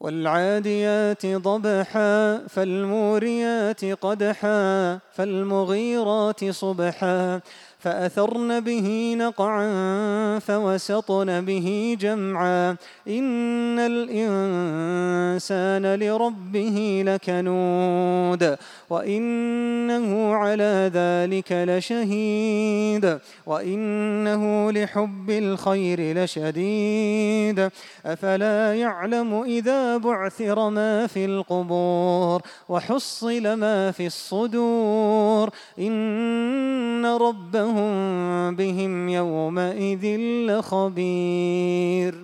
والعاديات ضبحا فالموريات قدحا فالمغيرات صبحا فأثرن به نقعا فوسطن به جمعا إن الإنسان لربه لكنود وإنه على ذلك لشهيد وإنه لحب الخير لشديد أفلا يعلم إذا بعثر ما في القبور وحصل ما في الصدور إن ربهم بهم يومئذ لخبير.